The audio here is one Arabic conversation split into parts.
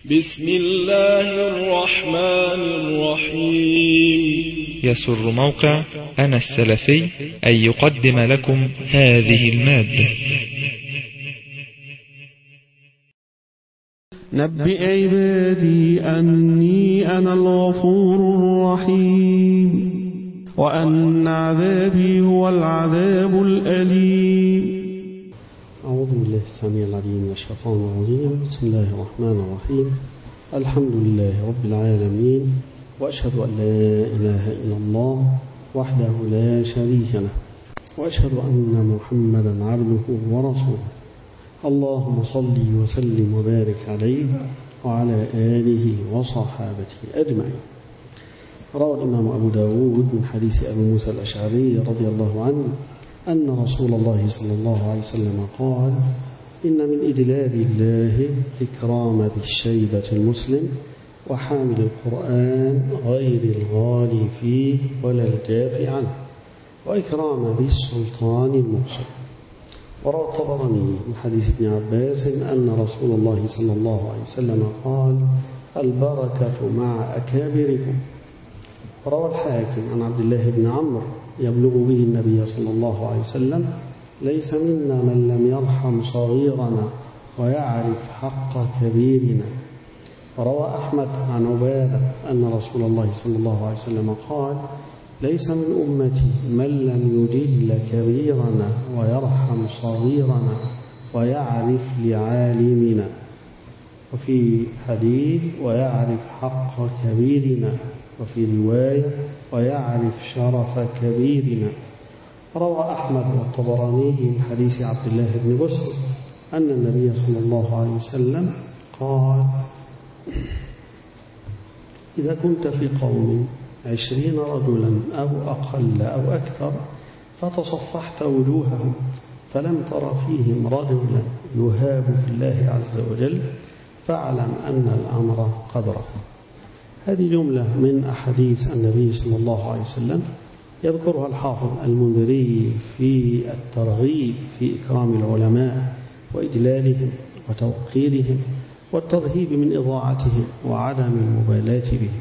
بسم الله الرحمن الرحيم. يسر موقع أنا السلفي أن يقدم لكم هذه المادة. نبئ عبادي أني أنا الغفور الرحيم وأن عذابي هو العذاب الأليم. أعوذ بالله السميع العليم من الشيطان الرجيم. بسم الله الرحمن الرحيم. الحمد لله رب العالمين، وأشهد أن لا إله إلا الله وحده لا شريك له، وأشهد أن محمدا عبده ورسوله. اللهم صل وسلم وبارك عليه وعلى آله وصحابته أجمعين. روى الإمام أبو داود من حديث أبي موسى الأشعري رضي الله عنه أن رسول الله صلى الله عليه وسلم قال: إن من إدلال الله إكرام ذي الشيبة المسلم وحامل القرآن غير الغالي فيه ولا الجاف عنه، وإكرام ذي السلطان المقصر. وروى الطبراني من حديث ابن عباس أن رسول الله صلى الله عليه وسلم قال: البركة مع أكابركم. روى الحاكم عن عبد الله بن عمرو يبلغ به النبي صلى الله عليه وسلم: ليس منا من لم يرحم صغيرنا ويعرف حق كبيرنا. وروى أحمد عن عبادة أن رسول الله صلى الله عليه وسلم قال: ليس من أمتي من لم يجل كبيرنا ويرحم صغيرنا ويعرف لعالمنا. وفي حديث: ويعرف حق كبيرنا. وفي رواية: ويعرف شرف كبيرنا. روى أحمد والطبراني من حديث عبد الله بن بسر أن النبي صلى الله عليه وسلم قال: إذا كنت في قوم 20 رجلا أو أقل أو أكثر فتصفحت وجوههم فلم تر فيهم رجلا يهاب في الله عز وجل فاعلم أن الأمر قد رفع. هذه جملة من أحاديث النبي صلى الله عليه وسلم يذكرها الحافظ المنذري في الترغيب في إكرام العلماء وإجلالهم وتوقيرهم والترهيب من إضاعتهم وعدم المبالاة بهم.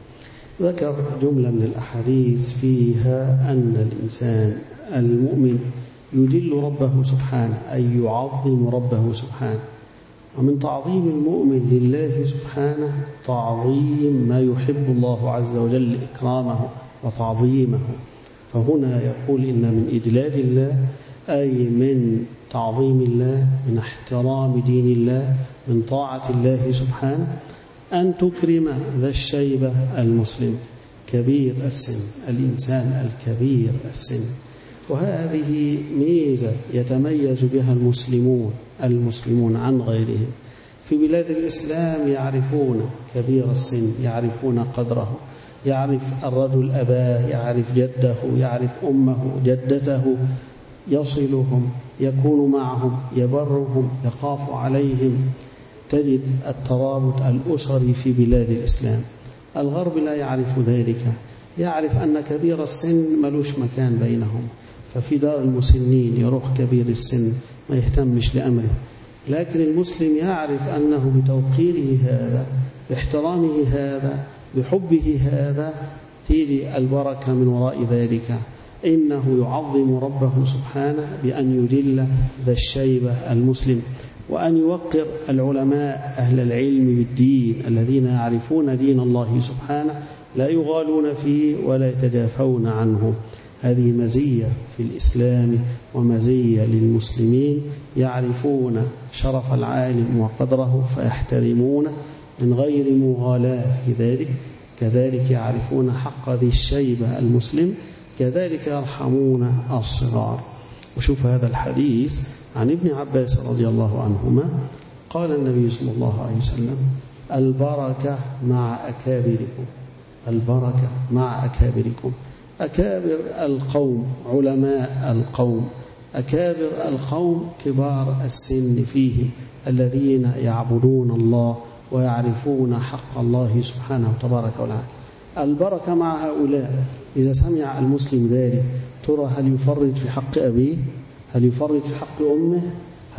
ذكر جملة من الأحاديث فيها أن الإنسان المؤمن يجل ربه سبحانه، أي يعظم ربه سبحانه. ومن تعظيم المؤمن لله سبحانه تعظيم ما يحب الله عز وجل إكرامه وتعظيمه. فهنا يقول: إن من إجلال الله أي من تعظيم الله، من احترام دين الله، من طاعة الله سبحانه، أن تكرم ذا الشيبة المسلم كبير السن، الإنسان الكبير السن. وهذه ميزة يتميز بها المسلمون عن غيرهم. في بلاد الإسلام يعرفون كبير السن، يعرفون قدره، يعرف الرجل أباه، يعرف جده، يعرف أمه، جدته، يصلهم، يكون معهم، يبرهم، يخاف عليهم. تجد الترابط الأسري في بلاد الإسلام. الغرب لا يعرف ذلك، يعرف أن كبير السن ملوش مكان بينهم، ففي دار المسنين يروح كبير السن ما يهتمش لأمره. لكن المسلم يعرف أنه بتوقيره هذا، باحترامه هذا، بحبه هذا، تيجي البركة من وراء ذلك. إنه يعظم ربه سبحانه بأن يجل ذا الشيبة المسلم، وأن يوقر العلماء أهل العلم بالدين الذين يعرفون دين الله سبحانه، لا يغالون فيه ولا يتجافون عنه. هذه مزية في الإسلام ومزية للمسلمين، يعرفون شرف العالم وقدره فيحترمونه من غير مغالاة في ذلك. كذلك يعرفون حق ذي الشيبة المسلم، كذلك يرحمون الصغار. وشوف هذا الحديث عن ابن عباس رضي الله عنهما قال النبي صلى الله عليه وسلم: البركة مع أكابركم. البركة مع أكابركم. أكابر القوم علماء القوم، أكابر القوم كبار السن فيهم الذين يعبدون الله ويعرفون حق الله سبحانه وتبارك وتعالى. البركة مع هؤلاء. إذا سمع المسلم ذلك ترى هل يفرط في حق أبيه؟ هل يفرط في حق أمه؟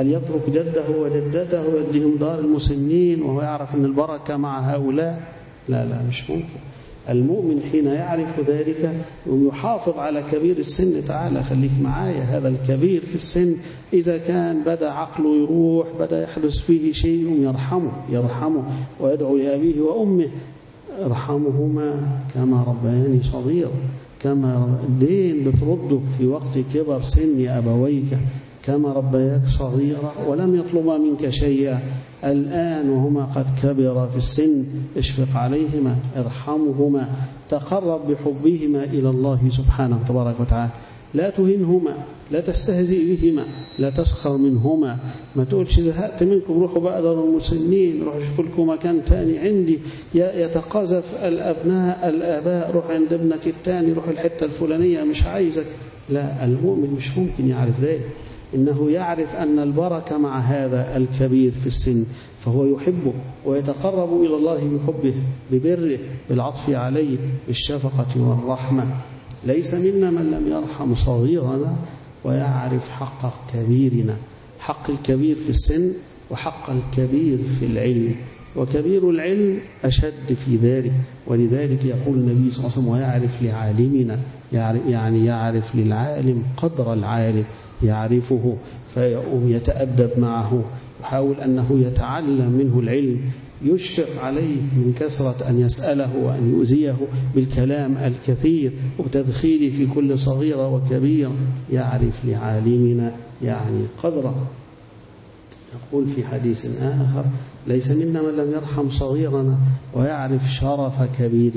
هل يترك جده وجدته ويديهم دار المسنين وهو يعرف أن البركة مع هؤلاء؟ لا مش ممكن. المؤمن حين يعرف ذلك يحافظ على كبير السن. تعالى خليك معايا، هذا الكبير في السن إذا كان بدأ عقله يروح، بدأ يحدث فيه شيء يرحمه ويدعو لأبيه وأمه: ارحمهما كما ربياني صغيرا. كما الدين بترده في وقت كبر سن أبويك كما ربياك صغيرا ولم يطلبا منك شيئا، الآن وهما قد كبر في السن اشفق عليهما، ارحمهما، تقرب بحبهما إلى الله سبحانه تبارك وتعالى. لا تهنهما، لا تستهزئ بهما، لا تسخر منهما، ما تقولش زهقت منكم روحوا بقى دار المسنين، روحوا شوفوا لكم مكان تاني عندي. يتقاذف الآباء: روح عند ابنك التاني، روح الحتة الفلانية، مش عايزك. لا، المؤمن مش ممكن يعرف ذلك. إنه يعرف أن البركة مع هذا الكبير في السن، فهو يحبه ويتقرب إلى الله بحبه، ببره، بالعطف عليه، بالشفقة والرحمة. ليس منا من لم يرحم صغيرنا ويعرف حق كبيرنا، حق الكبير في السن وحق الكبير في العلم، وكبير العلم أشد في ذلك. ولذلك يقول النبي صلى الله عليه وسلم: ويعرف لعالمنا، يعني يعرف للعالم قدر العالم، يعرفه فيتأدب معه، يحاول أنه يتعلم منه العلم، يشفق عليه من كثرة أن يسأله وأن يؤذيه بالكلام الكثير وتدخيله في كل صغيرة وكبيرة. يعرف لعالمنا يعني قدره. يقول في حديث آخر: ليس منا من لم يرحم صغيرنا ويعرف شرف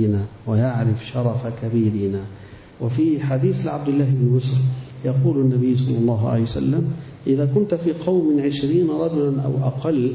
كبيرنا. وفي حديث لعبد الله بن بسر يقول النبي صلى الله عليه وسلم: إذا كنت في قوم 20 رجلا أو أقل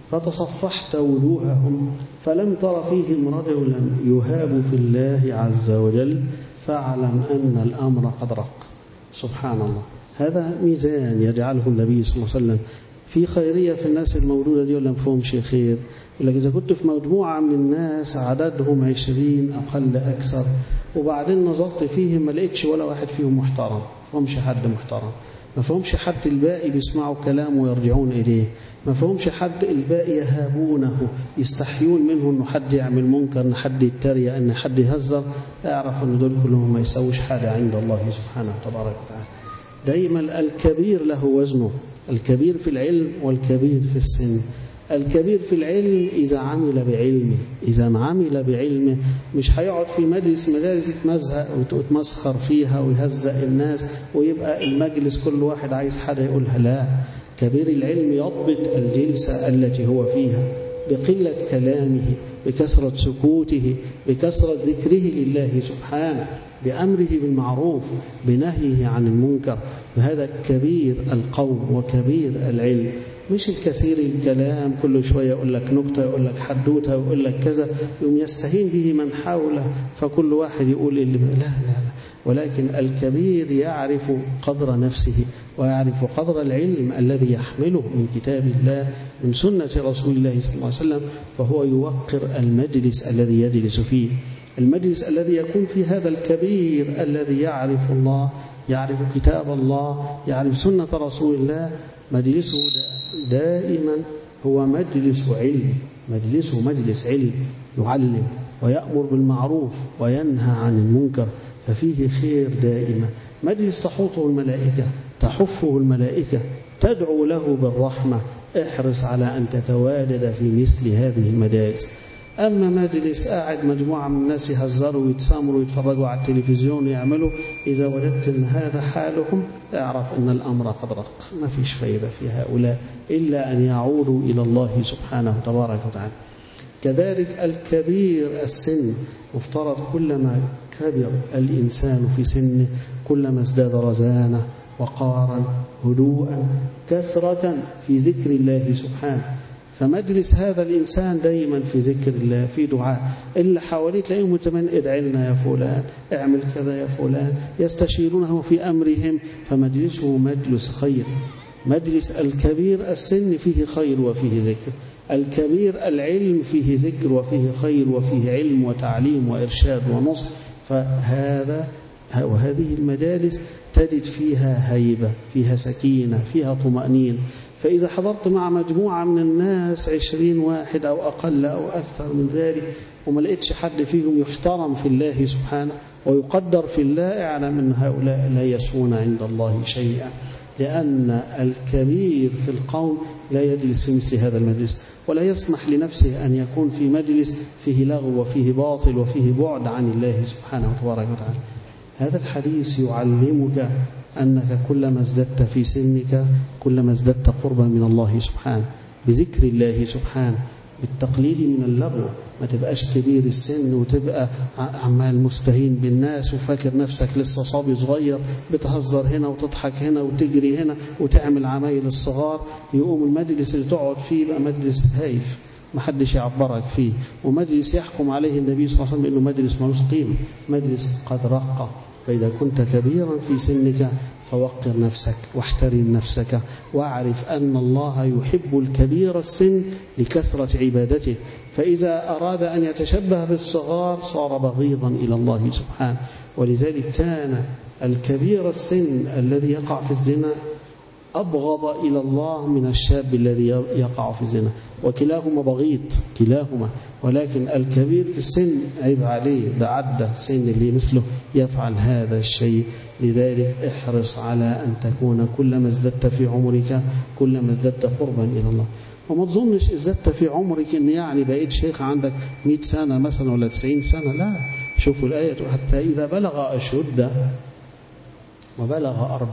فتصفحت وجوههم فلم تر فيهم رجلا يهاب في الله عز وجل فاعلم أن الأمر قد رق. سبحان الله، هذا ميزان يجعله النبي صلى الله عليه وسلم. في خيرية في الناس الموجودة دي ولا مفهومش خير؟ يقول لك: إذا كنت في مجموعة من الناس عددهم 20 أقل أكثر وبعدين نظرت فيهم ما لقيتش ولا واحد فيهم محترم، ما فهمش حد محترم، ما فهمش حد الباقي بيسمعوا كلامه ويرجعون إليه، ما فهمش حد الباقي يهابونه، يستحيون منه أنه حد يعمل منكر، أن حد يتريق، أن حد يهزر، اعرف أن دول كلهم ما يسويش حاجة عند الله سبحانه تبارك وتعالى. دايما الكبير له وزنه، الكبير في العلم والكبير في السن. الكبير في العلم إذا عمل بعلمه، إذا ما عمل بعلمه مش هيقعد في مدارس يتمزهق ويتمسخر فيها ويهزأ الناس ويبقى المجلس كل واحد عايز حاجة يقولها. لا، كبير العلم يضبط الجلسة التي هو فيها بقلة كلامه، بكثرة سكوته، بكثرة ذكره لله سبحانه، بأمره بالمعروف، بنهيه عن المنكر. وهذا كبير القوم وكبير العلم، مش الكثير الكلام كل شوية يقول لك نكتة، يقول لك حدوتة، يقول لك كذا، يوم يستهين به من حوله فكل واحد يقول اللي لا. ولكن الكبير يعرف قدر نفسه ويعرف قدر العلم الذي يحمله من كتاب الله من سنة رسول الله صلى الله عليه وسلم، فهو يوقر المجلس الذي يجلس فيه، المجلس الذي يكون في هذا الكبير الذي يعرف الله، يعرف كتاب الله، يعرف سنة رسول الله. مجلسه دائما هو مجلس علم، مجلسه مجلس علم، يعلم ويأمر بالمعروف وينهى عن المنكر، ففيه خير دائما. مجلس تحوطه الملائكة، تحفه الملائكة، تدعو له بالرحمة. احرص على أن تتواجد في مثل هذه المجالس. أما مجلس قاعد مجموعة من الناس يهزروا ويتسامروا ويتفرجوا على التلفزيون ويعملوا، إذا وجدت أن هذا حالهم اعرف أن الأمر قد رق، ما فيش فايدة في هؤلاء إلا أن يعودوا إلى الله سبحانه تبارك وتعالى. كذلك الكبير السن مفترض كلما كبر الإنسان في سنه كلما ازداد رزانة وقارا، هدوءا، كثرة في ذكر الله سبحانه. فمجلس هذا الإنسان دائما في ذكر الله، في دعاء، اللي حواليه تلاقيهم متمن ادعي لنا يا فلان، اعمل كذا يا فلان، يستشيرونه في أمرهم. فمجلسه مجلس خير. مجلس الكبير السن فيه خير وفيه ذكر، الكبير العلم فيه ذكر وفيه خير وفيه علم وتعليم وإرشاد ونصح. وهذه المجالس تجد فيها هيبة، فيها سكينة، فيها طمأنينة، فإذا حضرت مع مجموعة من الناس 20 واحد أو أقل أو أكثر من ذلك وما لقيتش حد فيهم يحترم في الله سبحانه ويقدر في الله، اعلم أن هؤلاء لا يسوون عند الله شيئا، لأن الكبير في القوم لا يجلس في مثل هذا المجلس ولا يسمح لنفسه أن يكون في مجلس فيه لغو وفيه باطل وفيه بعد عن الله سبحانه وتبارك وتعالى. هذا الحديث يعلمك أنك كلما ازددت في سنك كلما ازددت قربا من الله سبحانه، بذكر الله سبحانه، بالتقليل من اللغو. ما تبقاش كبير السن وتبقى عمال مستهين بالناس وفاكر نفسك لسه صبي صغير بتهزر هنا وتضحك هنا وتجري هنا وتعمل عمايل الصغار. يقوم المجلس اللي تقعد فيه بقى مجلس هايف محدش يعبرك فيه، ومجلس يحكم عليه النبي صلى الله عليه وسلم إنه مجلس ملوش قيمة، مجلس قد رق. فإذا كنت كبيرا في سنك فوقر نفسك واحترم نفسك واعرف أن الله يحب الكبير السن لكثرة عبادته، فإذا أراد أن يتشبه بالصغار صار بغيضا إلى الله سبحانه. ولذلك كان الكبير السن الذي يقع في الزنا أبغض إلى الله من الشاب الذي يقع في الزنا، وكلاهما بغيض كلاهما، ولكن الكبير في السن عيب عليه، ده عدى السن اللي مثله يفعل هذا الشيء. لذلك احرص على أن تكون كلما ازددت في عمرك كلما ازددت قربا إلى الله. وما تظنش ازددت في عمرك إن يعني بقيت شيخ عندك 100 سنة مثلا ولا 90 سنة، لا. شوفوا الآية، حتى إذا بلغ أشده وبلغ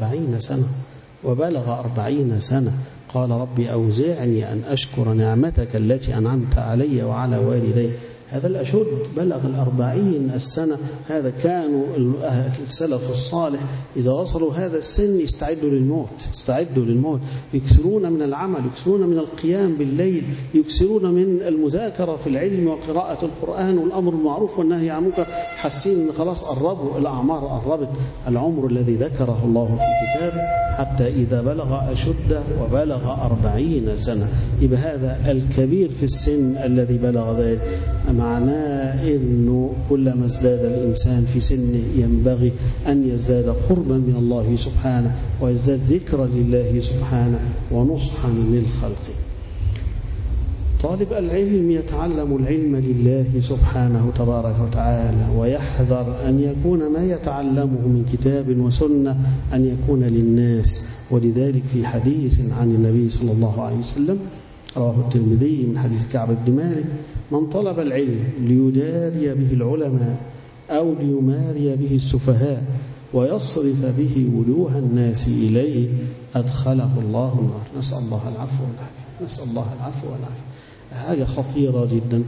40 سنة قال ربي أوزعني أن أشكر نعمتك التي أنعمت علي وعلى والدي. هذا الأشد بلغ 40 السنة. هذا كانوا السلف الصالح إذا وصلوا هذا السن يستعدوا للموت، يكثرون من العمل، يكثرون من القيام بالليل، يكثرون من المذاكرة في العلم وقراءة القرآن والأمر المعروف والنهي عن المنكر، حاسين إن خلاص قربوا، الأعمار قربت، العمر الذي ذكره الله في كتابه حتى إذا بلغ أشده وبلغ 40 سنة. يبقى هذا الكبير في السن الذي بلغ ذلك معناه إنه كلما ازداد الإنسان في سنه ينبغي أن يزداد قربا من الله سبحانه ويزداد ذكرا لله سبحانه ونصحا للخلق. طالب العلم يتعلم العلم لله سبحانه تبارك وتعالى، ويحذر أن يكون ما يتعلمه من كتاب وسنة أن يكون للناس. ولذلك في حديث عن النبي صلى الله عليه وسلم رواه الترمذي من حديث كعب بن مالك: من طلب العلم ليداري به العلماء أو ليماري به السفهاء ويصرف به وجوه الناس إليه أدخله الله النار. نسأل الله العفو والعافية، نسأل الله العفو والعافية. حاجة خطيرة جدا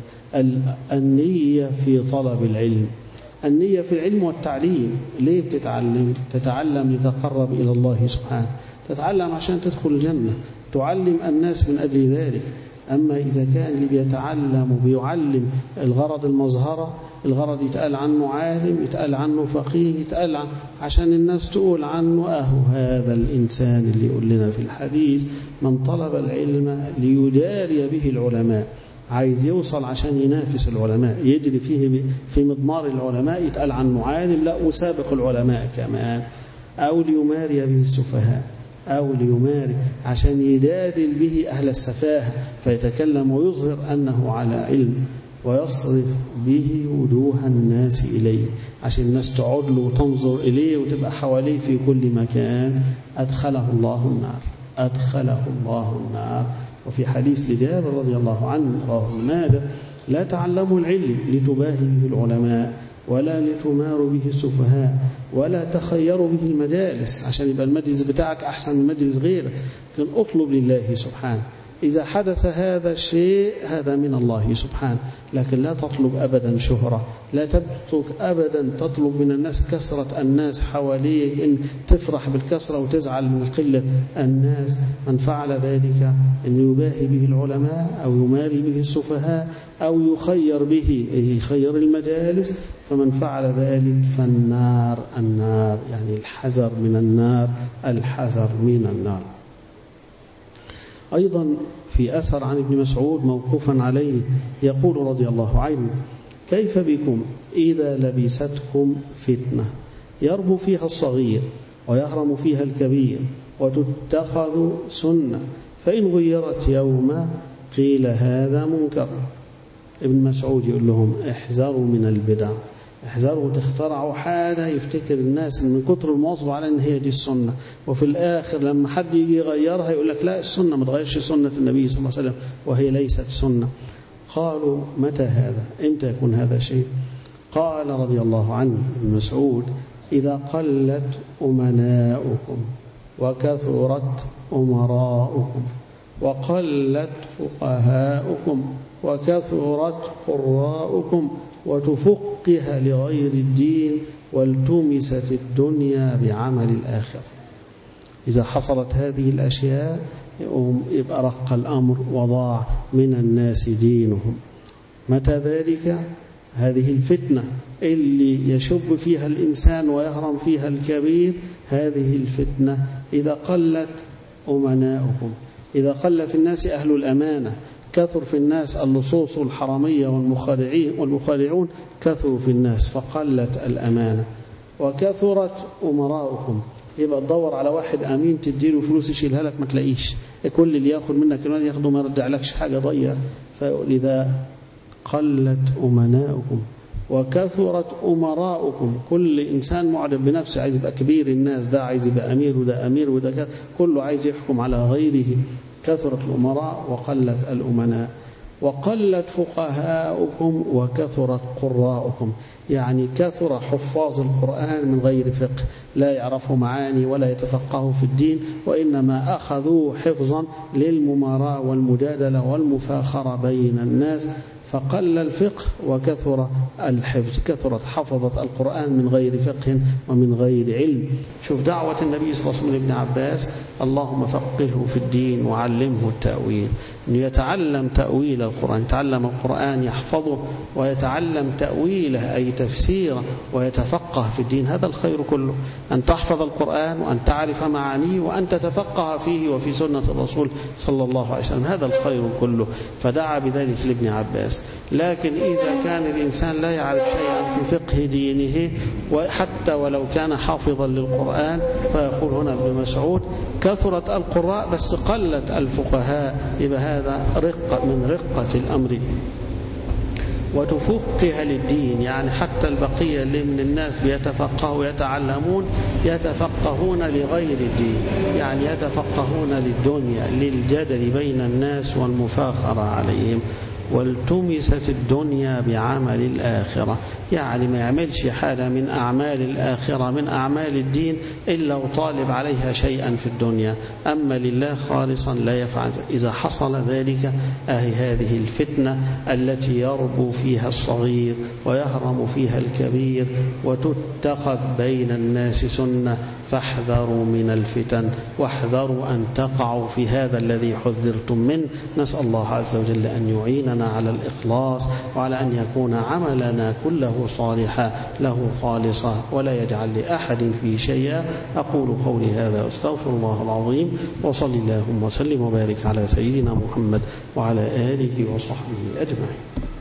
النية في طلب العلم، النية في العلم والتعليم. ليه بتتعلم؟ تتعلم لتقرب إلى الله سبحانه، تتعلم عشان تدخل الجنة، تعلم الناس من أجل ذلك. أما إذا كان اللي بيتعلم وبيعلم الغرض المظهرة، الغرض يتقال عنه عالم، يتقال عنه فقيه، يتقال عشان الناس تقول عنه هذا الإنسان اللي يقول لنا في الحديث: من طلب العلم ليداري به العلماء، عايز يوصل عشان ينافس العلماء، يجري فيه في مضمار العلماء، يتقال عنه عالم، لا وسابق العلماء كمان. أو ليماري به السفهاء، أو ليماري عشان يدادل به أهل السفاهة فيتكلم ويظهر أنه على علم، ويصرف به وجوه الناس إليه عشان الناس تقعد له وتنظر إليه وتبقى حواليه في كل مكان. أدخله الله النار، أدخله الله النار. وفي حديث لجابر رضي الله عنه رواه ابن ماجه: لا تعلموا العلم لتباهي به العلماء ولا لتماروا به السفهاء ولا تخيروا به المجالس عشان يبقى المجلس بتاعك أحسن من مجلس غيرك، لكن اطلب لله سبحانه. إذا حدث هذا الشيء هذا من الله سبحانه، لكن لا تطلب أبدا شهرة، لا تترك أبدا تطلب من الناس كثرة الناس حواليك، إن تفرح بالكثرة وتزعل من قلة الناس. من فعل ذلك أن يباهي به العلماء أو يماري به السفهاء أو يخير به، يخير المجالس، فمن فعل ذلك فالنار، النار يعني الحذر من النار، الحذر من النار. أيضا في أثر عن ابن مسعود موقوفا عليه يقول رضي الله عنه: كيف بكم إذا لبستكم فتنة يربو فيها الصغير ويهرم فيها الكبير وتتخذ سنة، فإن غيرت يوما قيل هذا منكر. ابن مسعود يقول لهم احذروا من البدع، احذروا تخترعوا حاجة يفتكر الناس من كتر المواظبة على ان هي دي السنة، وفي الآخر لما حد يجي يغيرها يقول لك لا السنة ما تغيرش سنة النبي صلى الله عليه وسلم وهي ليست سنة. قالوا متى هذا؟ امتى يكون هذا شيء؟ قال رضي الله عنه ابن مسعود إذا قلت أمناؤكم وكثرت أمراؤكم وقلت فقهاؤكم وكثرت قراؤكم وتفقه لغير الدين والتمست الدنيا بعمل الآخرة. إذا حصلت هذه الأشياء يبقى رق الأمر وضاع من الناس دينهم. متى ذلك؟ هذه الفتنة اللي يشب فيها الإنسان ويهرم فيها الكبير، هذه الفتنة إذا قلت أمناؤكم، إذا قل في الناس أهل الأمانة، كثر في الناس اللصوص الحرامية والمخادعون كثروا في الناس فقلت الأمانة. وكثرت أمراؤكم، يبقى تدور على واحد أمين تديله فلوس يشيلها لك ما تلاقيش، كل اللي ياخد منك المال ياخده ما يرجع لكش حاجة ضيّة. فلذا قلت أمناؤكم وكثرت أمراؤكم، كل إنسان معجب بنفسه عايز يبقى كبير الناس، ده عايز يبقى أمير وده أمير وده كذا، كله عايز يحكم على غيره. كثرت الأمراء وقلت الأمناء. وقلت فقهاؤكم وكثرت قراؤكم، يعني كثر حفاظ القرآن من غير فقه، لا يعرفوا معاني ولا يتفقهوا في الدين، وإنما أخذوا حفظا للمماراة والمجادلة والمفاخرة بين الناس، فقل الفقه وكثر الحفظ. كثرت حفظة القرآن من غير فقه ومن غير علم. شوف دعوة النبي صلى الله عليه وسلم لابن عباس اللهم فقهه في الدين وعلمه التأويل، أنه يتعلم تأويل القرآن، يتعلم القرآن يحفظه ويتعلم تأويله أي تفسيره ويتفقه في الدين. هذا الخير كله، أن تحفظ القرآن وأن تعرف معانيه وأن تتفقه فيه وفي سنة الرسول صلى الله عليه وسلم، هذا الخير كله. فدعا بذلك لابن عباس. لكن إذا كان الإنسان لا يعرف شيئا في فقه دينه وحتى ولو كان حافظا للقرآن، فيقول هنا ابن مسعود كثرت القراء بس قلت الفقهاء، يبقى هذا رقة من رقة الأمر. وتفقه للدين، يعني حتى البقية اللي من الناس بيتفقهوا ويتعلمون يتفقهون لغير الدين، يعني يتفقهون للدنيا، للجدل بين الناس والمفاخرة عليهم. والتمست الدنيا بعمل الآخرة، يعني ما يعملش حاجة من أعمال الآخرة من أعمال الدين إلا وطالب عليها شيئا في الدنيا، أما لله خالصا لا يفعل. إذا حصل ذلك هذه الفتنة التي يربو فيها الصغير ويهرم فيها الكبير وتتخذ بين الناس سنة. فاحذروا من الفتن واحذروا أن تقعوا في هذا الذي حذرتم منه. نسأل الله عز وجل أن يعيننا على الإخلاص وعلى أن يكون عملنا كله صالحا له خالصا ولا يجعل لأحد فيه شيئا. أقول قولي هذا واستغفر الله العظيم، وصلي اللهم وسلم وبارك على سيدنا محمد وعلى آله وصحبه أجمعين.